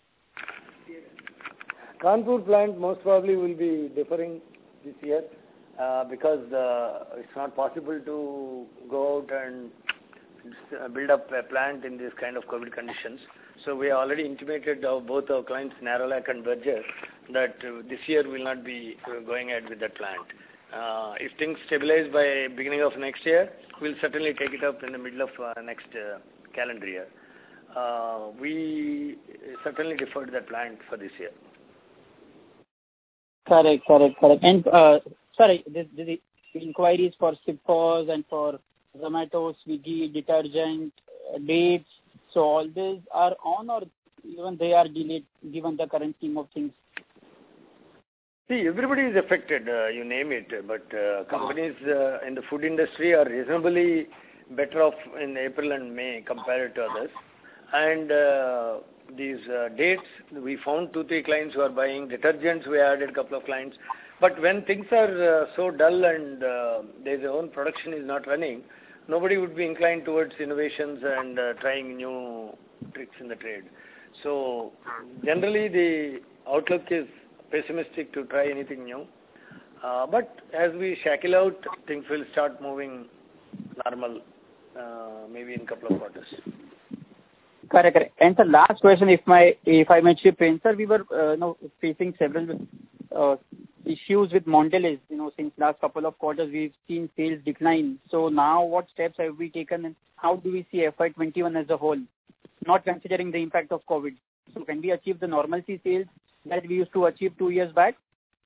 Kanpur plant most probably will be deferring this year uh, because uh, it's not possible to go out and build up a plant in this kind of COVID conditions. So we have already intimated our, both our clients, Nerolac and Berger, that uh, this year will not be uh, going ahead with that plant. Uh, if things stabilize by beginning of next year, we'll certainly take it up in the middle of uh, next uh, calendar year. Uh, we certainly deferred that plant for this year. Correct, correct, correct. And uh, sorry, this, this inquiries for Sipos and for Zomato, Swiggy, detergent, uh, dates. So all these are on, or even they are delayed given the current scheme of things? See, everybody is affected, uh, you name it, but uh, companies uh, in the food industry are reasonably better off in April and May compared to others. And uh, these uh, dates, we found two, three clients who are buying detergents. We added a couple of clients. But when things are uh, so dull and uh, their own production is not running, nobody would be inclined towards innovations and uh, trying new tricks in the trade. So generally the outlook is pessimistic to try anything new. Uh, but as we shackle out, things will start moving normal, uh, maybe in a couple of quarters. Correct, correct. And the last question, if my if I may chip in, sir, we were uh, you know, facing several uh, issues with Mondelez. You know, since last couple of quarters, we've seen sales decline. So now, what steps have we taken, and how do we see F Y twenty-one as a whole, not considering the impact of COVID? So, can we achieve the normalcy sales that we used to achieve two years back?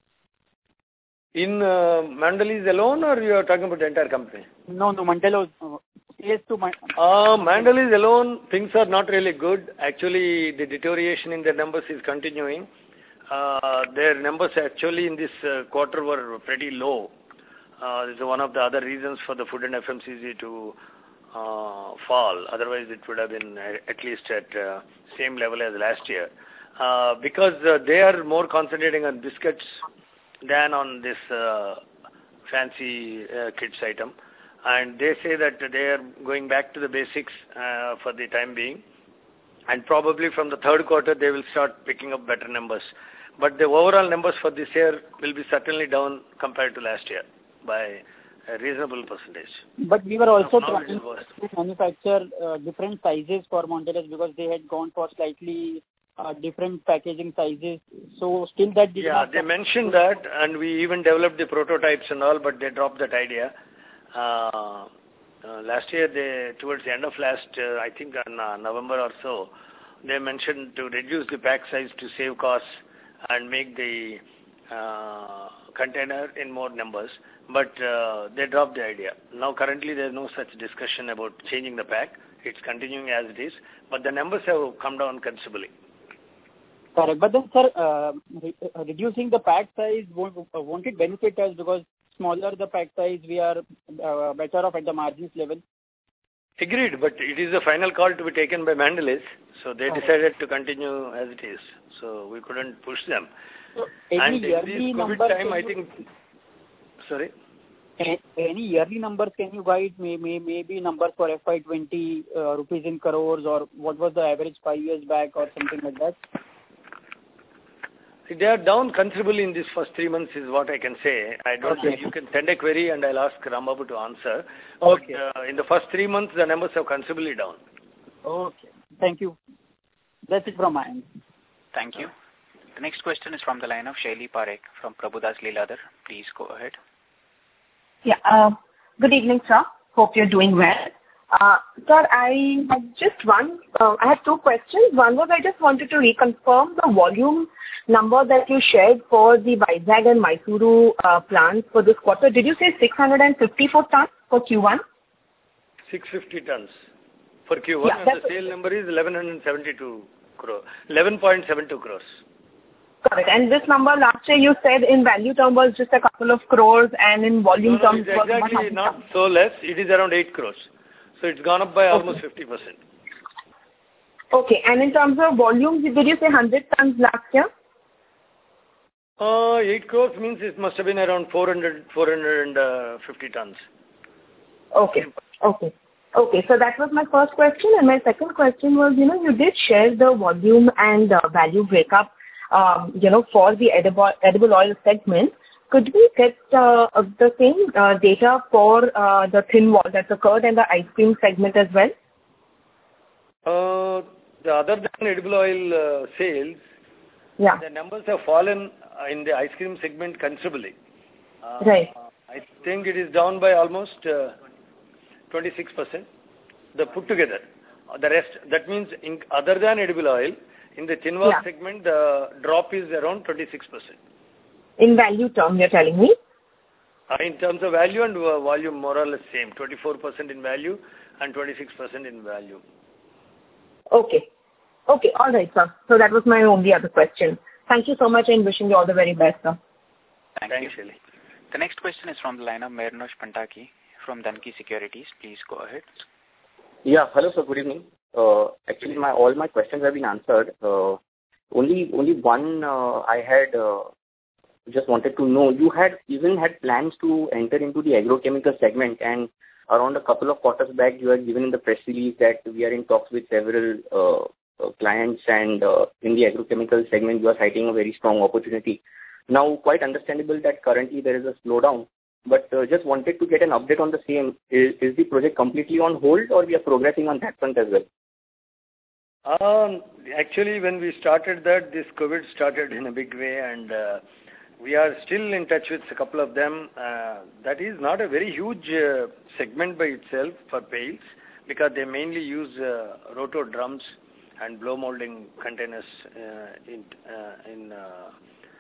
In uh, Mondelez alone, or you are talking about the entire company? No, no, Mondelez. Uh, sales to my. Uh, Mondelez alone, things are not really good. Actually, the deterioration in their numbers is continuing. Uh, their numbers actually in this uh, quarter were pretty low. Uh, this is one of the other reasons for the food and F M C G to uh, fall. Otherwise, it would have been at least at uh, same level as last year. Uh, because uh, they are more concentrating on biscuits than on this uh, fancy uh, kids item. And they say that they are going back to the basics uh, for the time being. And probably from the third quarter, they will start picking up better numbers. But the overall numbers for this year will be certainly down compared to last year by a reasonable percentage. But we were also now, now trying to manufacture uh, different sizes for Mondelez because they had gone for slightly uh, different packaging sizes. So still that did Yeah, not... they mentioned that, and we even developed the prototypes and all, but they dropped that idea. Uh, uh, last year, they towards the end of last, uh, I think in uh, November or so, they mentioned to reduce the pack size to save costs and make the uh, container in more numbers, but uh, they dropped the idea. Now currently there is no such discussion about changing the pack. It's continuing as it is, but the numbers have come down considerably. Correct. But then, sir, uh, re- reducing the pack size, won't, uh, won't it benefit us because smaller the pack size, we are uh, better off at the margins level? Agreed, but it is a final call to be taken by Mondelez, so they decided to continue as it is. So we couldn't push them. So any and in yearly this COVID number time, I you, think... Sorry? Any yearly numbers can you guide? May, may, maybe numbers for F Y twenty, uh, rupees in crores, or what was the average five years back or something like that? They are down considerably in these first three months is what I can say. I don't Okay. think you can send a query and I'll ask Rambabu to answer. Okay. But uh, in the first three months, the numbers have considerably down. Okay. Thank you. That's it from my end. Thank you. The next question is from the line of Shaili Parekh from Prabhudas Lilladher. Please go ahead. Yeah. Uh, good evening, sir. Hope you're doing well. Uh, sir, I had just one, uh, I had two questions. One was I just wanted to reconfirm the volume number that you shared for the Vizag and Mysuru uh, plants for this quarter. Did you say six hundred fifty-four tons for Q one? six hundred fifty tons for Q one, Yeah, and the sale number is eleven seventy-two crore, eleven point seven two crores. Correct. And this number last year you said in value term was just a couple of crores and in volume No, no, terms it's was exactly one hundred not tons. so less. It is around eight crores. So it's gone up by almost fifty percent. Okay. And in terms of volumes, did you say one hundred tons last year? Uh, eight crores means it must have been around four hundred, four hundred fifty tons. Okay. Okay. Okay. So that was my first question. And my second question was, you know, you did share the volume and uh, value breakup, um, you know, for the edible, edible oil segment. Could we get uh, the same uh, data for uh, the thin wall, that's the curd and the ice cream segment as well? Uh, the other than edible oil uh, sales, Yeah. the numbers have fallen uh, in the ice cream segment considerably. Uh, Right. I think it is down by almost uh, twenty-six percent. The put together. Uh, the rest, that means in, other than edible oil, in the thin wall Yeah. segment, the drop is around twenty-six percent. In value term, you're telling me? Uh, in terms of value and uh, volume, more or less same. twenty-four percent in value and twenty-six percent in value. Okay. Okay. All right, sir. So that was my only other question. Thank you so much and wishing you all the very best, sir. Thank Thanks, you. Shaili. The next question is from the line of Mernosh Pantaki from Dhanki Securities. Please go ahead. Yeah. Hello, sir. Good evening. Uh, actually, my all my questions have been answered. Uh, only only one uh, I had uh, just wanted to know. You had even had plans to enter into the agrochemical segment, and around a couple of quarters back, you had given in the press release that we are in talks with several uh, uh, clients, and uh, in the agrochemical segment, you are citing a very strong opportunity. Now, quite understandable that currently there is a slowdown, but uh, just wanted to get an update on the same. Is, is the project completely on hold, or we are progressing on that front as well? Um, actually, when we started that, this COVID started in a big way, and uh, we are still in touch with a couple of them. Uh, that is not a very huge uh, segment by itself for pails, because they mainly use uh, roto drums and blow molding containers uh, in uh, in uh,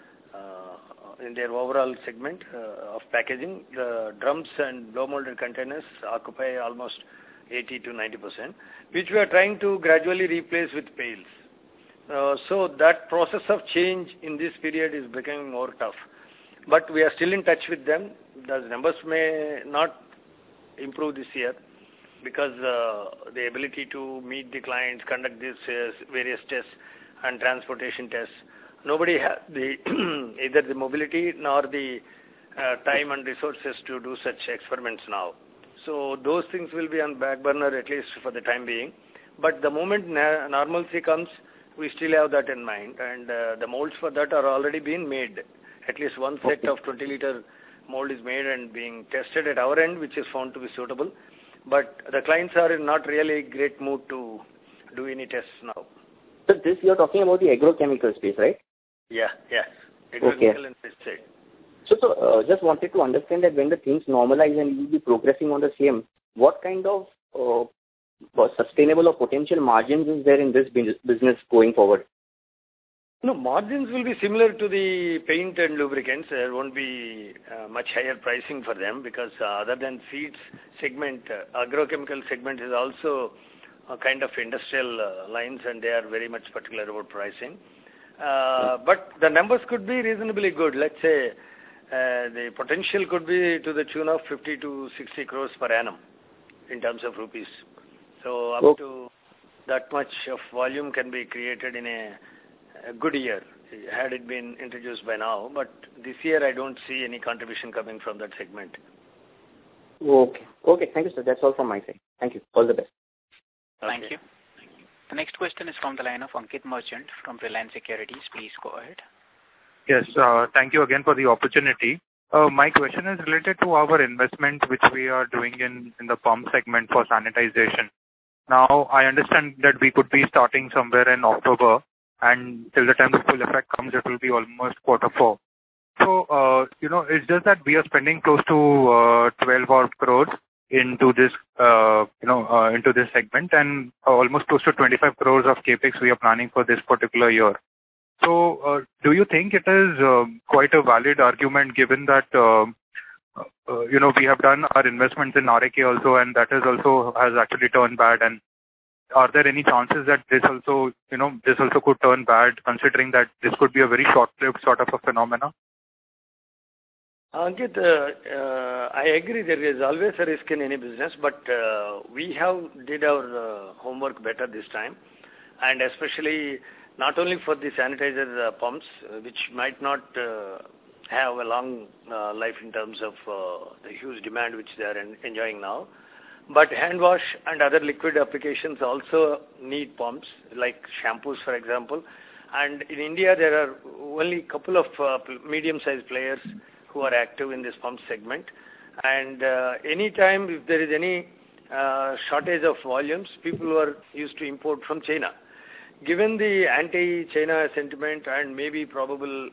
uh, in their overall segment uh, of packaging. The drums and blow molded containers occupy almost eighty to ninety percent, which we are trying to gradually replace with pails. Uh, so that process of change in this period is becoming more tough. But we are still in touch with them. The numbers may not improve this year because uh, the ability to meet the clients, conduct these uh, various tests and transportation tests, nobody has the either the mobility nor the uh, time and resources to do such experiments now. So those things will be on back burner at least for the time being. But the moment na- normalcy comes, we still have that in mind. And uh, the molds for that are already being made. At least one set of twenty liter mold is made and being tested at our end, which is found to be suitable. But the clients are in not really great mood to do any tests now. So this you're talking about the agrochemical space, right? Yeah, yes. Agrochemical okay. and pesticide. So, so uh, just wanted to understand that when the things normalize and you will be progressing on the same, what kind of uh, sustainable or potential margins is there in this business going forward? No, margins will be similar to the paint and lubricants. There won't be uh, much higher pricing for them because uh, other than seeds segment, uh, agrochemical segment is also a kind of industrial uh, lines, and they are very much particular about pricing. Uh, but the numbers could be reasonably good. Let's say uh, the potential could be to the tune of fifty to sixty crores per annum in terms of rupees. So up okay. to that much of volume can be created in a, a good year, had it been introduced by now. But this year I don't see any contribution coming from that segment. Okay. Okay. Thank you, sir. That's all from my side. Thank you. All the best. Thank okay. you. The next question is from the line of Ankit Merchant from Reliance Securities. Please go ahead. Yes. Uh, thank you again for the opportunity. Uh, my question is related to our investment which we are doing in, in the pump segment for sanitization. Now, I understand that we could be starting somewhere in October, and till the time the full effect comes, it will be almost quarter four. So, uh, you know, it's just that we are spending close to uh, twelve odd crores into this, uh, you know, uh, into this segment, and uh, almost close to twenty-five crores of capex we are planning for this particular year. So, uh, do you think it is uh, quite a valid argument given that, uh, uh, you know, we have done our investments in R A K also, and that has also has actually turned bad, and are there any chances that this also, you know, this also could turn bad, considering that this could be a very short-lived sort of a phenomena? Ankit, uh, uh, I agree there is always a risk in any business, but uh, we have did our uh, homework better this time, and especially not only for the sanitizer uh, pumps, uh, which might not uh, have a long uh, life in terms of uh, the huge demand which they are en- enjoying now, but hand wash and other liquid applications also need pumps, like shampoos, for example. And in India, there are only a couple of uh, medium-sized players who are active in this pump segment. And uh, anytime if there is any uh, shortage of volumes, people who are used to import from China. Given the anti-China sentiment and maybe probable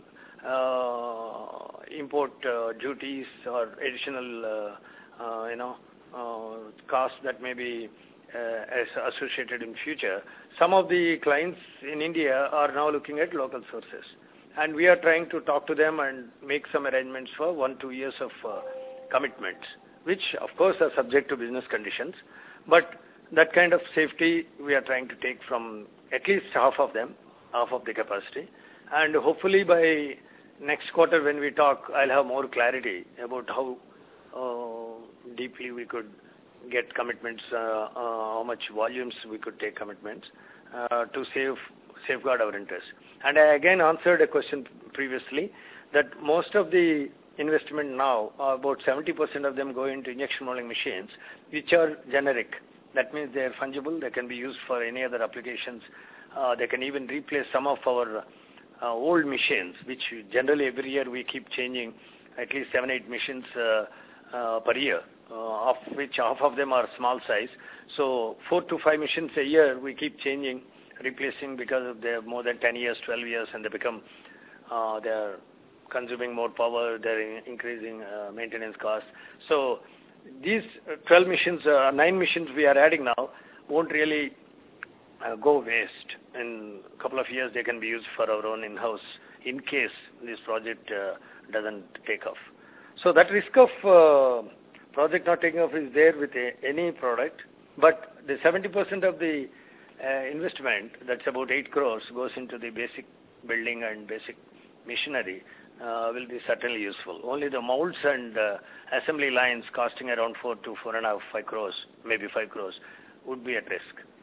uh, import uh, duties or additional, uh, uh, you know, uh, costs that may be uh, associated in future, some of the clients in India are now looking at local sources. And we are trying to talk to them and make some arrangements for one, two years of uh, commitments, which of course are subject to business conditions. But that kind of safety we are trying to take from at least half of them, half of the capacity. And hopefully by next quarter when we talk, I'll have more clarity about how uh, deeply we could get commitments, uh, uh, how much volumes we could take commitments uh, to save safeguard our interests. And I again answered a question previously that most of the investment now, uh, about seventy percent of them go into injection molding machines, which are generic. That means they are fungible. They can be used for any other applications. Uh, they can even replace some of our uh, old machines, which generally every year we keep changing at least seven, eight machines uh, uh, per year, uh, of which half of them are small size. So four to five machines a year we keep changing, replacing because they have more than ten years, twelve years, and they become, uh, they are consuming more power, they're increasing uh, maintenance costs. So these twelve machines, uh, nine machines we are adding now won't really uh, go waste. In a couple of years they can be used for our own in-house in case this project uh, doesn't take off. So that risk of uh, project not taking off is there with a, any product, but the seventy percent of the uh, investment, that's about eight crores, goes into the basic building and basic machinery. Uh, will be certainly useful. Only the molds and uh, assembly lines costing around four to four and a half, five crores, maybe five crores, would be at risk.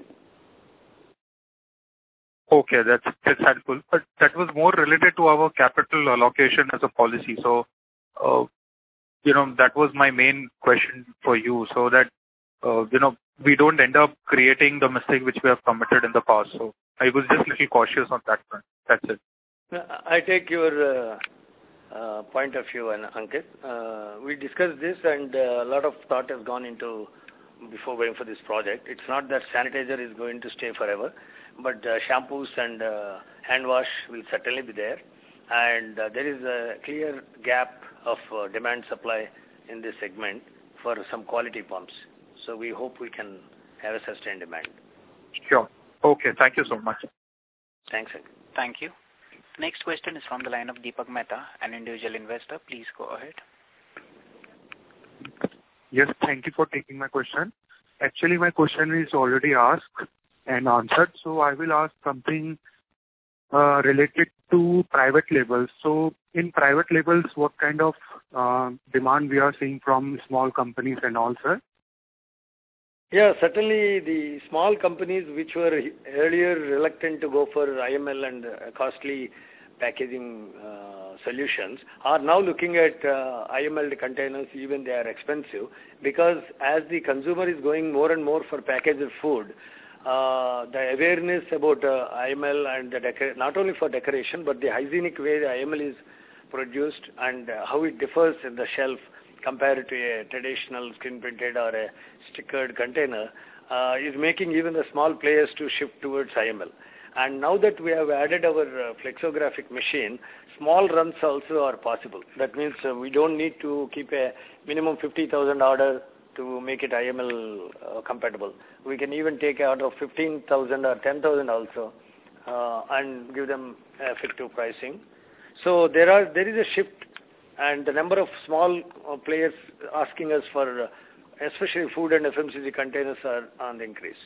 Okay, that's that's helpful. But that was more related to our capital allocation as a policy. So, uh, you know, that was my main question for you, so that uh, you know we don't end up creating the mistake which we have committed in the past. So I was just a little cautious on that front. That's it. I take your uh, uh, point of view, and Ankit. Uh, we discussed this, and uh, a lot of thought has gone into before going for this project. It's not that sanitizer is going to stay forever, but uh, shampoos and uh, hand wash will certainly be there, and uh, there is a clear gap of uh, demand supply in this segment for some quality pumps. So we hope we can have a sustained demand. Sure. Okay. Thank you so much. Thanks, Ankit. Thank you. Next question is from the line of Deepak Mehta, an individual investor. Please go ahead. Yes, thank you for taking my question. Actually, my question is already asked and answered, so I will ask something uh, related to private labels. So in private labels, what kind of uh, demand we are seeing from small companies and all, sir? Yeah, certainly the small companies which were earlier reluctant to go for I M L and uh, costly packaging uh, solutions are now looking at uh, I M L containers, even they are expensive, because as the consumer is going more and more for packaged food, uh, the awareness about uh, I M L and the decor- not only for decoration, but the hygienic way the I M L is produced and uh, how it differs in the shelf compared to a traditional screen printed or a stickered container, uh, is making even the small players to shift towards I M L. And now that we have added our uh, flexographic machine, small runs also are possible. That means uh, we don't need to keep a minimum fifty thousand order to make it I M L uh, compatible. We can even take an order of fifteen thousand or ten thousand also uh, and give them effective pricing. So there are there is a shift, and the number of small uh, players asking us for, uh, especially food and F M C G containers, are on the increase.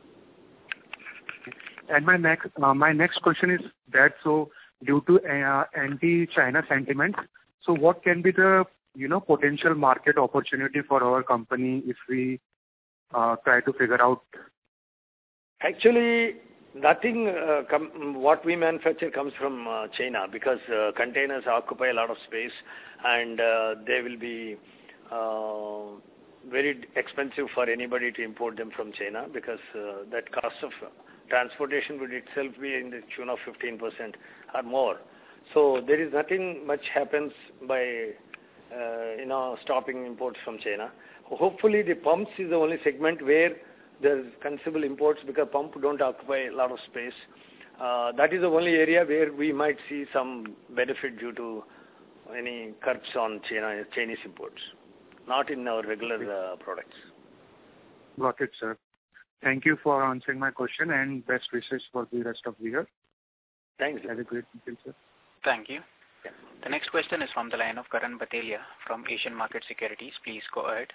And my next uh, my next question is that, so due to uh, anti-China sentiment, so what can be the you know potential market opportunity for our company if we uh, try to figure out? Actually, nothing uh, com- what we manufacture comes from uh, China, because uh, containers occupy a lot of space, and uh, they will be uh, very expensive for anybody to import them from China, because uh, that cost of transportation would itself be in the tune of fifteen percent or more. So there is nothing much happens by uh, you know stopping imports from China. Hopefully the pumps is the only segment where there's considerable imports, because pump don't occupy a lot of space. Uh, that is the only area where we might see some benefit due to any curbs on China, Chinese imports, not in our regular uh, products. Got it, sir. Thank you for answering my question, and best wishes for the rest of the year. Thanks. Have a great weekend, sir. Thank you. Yeah. The next question is from the line of Karan Batelia from Asian Market Securities. Please go ahead.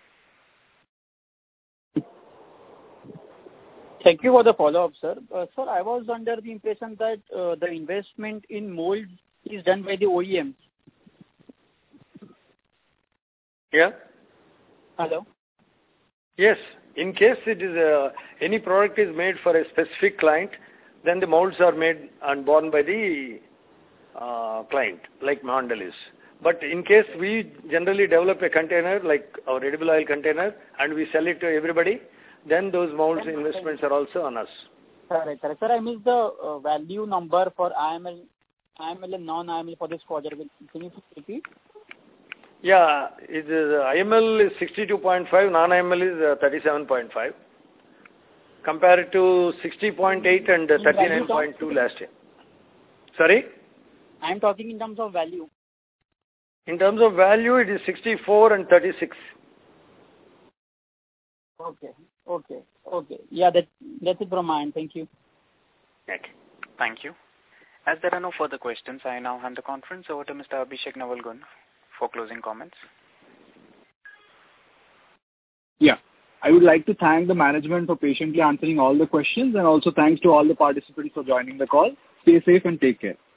Thank you for the follow-up, sir. Uh, sir, I was under the impression that uh, the investment in molds is done by the O E Ms. Yeah. Hello? Yes. In case it is a, any product is made for a specific client, then the molds are made and borne by the uh, client, like Mondelez. But in case we generally develop a container, like our edible oil container, and we sell it to everybody, then those molds investments are also on us. Correct, correct. Sir, I missed the uh, value number for I M L, I M L and non-I M L for this quarter. Can you repeat? Yeah, it is, uh, I M L is sixty-two point five, non-I M L is uh, thirty-seven point five, compared to sixty point eight and uh, thirty-nine point two last year. Sorry? I am talking in terms of value. In terms of value, it is sixty-four and thirty-six. Okay, okay, okay. Yeah, that, that's it from my end. Thank you. Okay. Thank you. As there are no further questions, I now hand the conference over to Mister Abhishek Navalgund for closing comments. Yeah. I would like to thank the management for patiently answering all the questions, and also thanks to all the participants for joining the call. Stay safe and take care.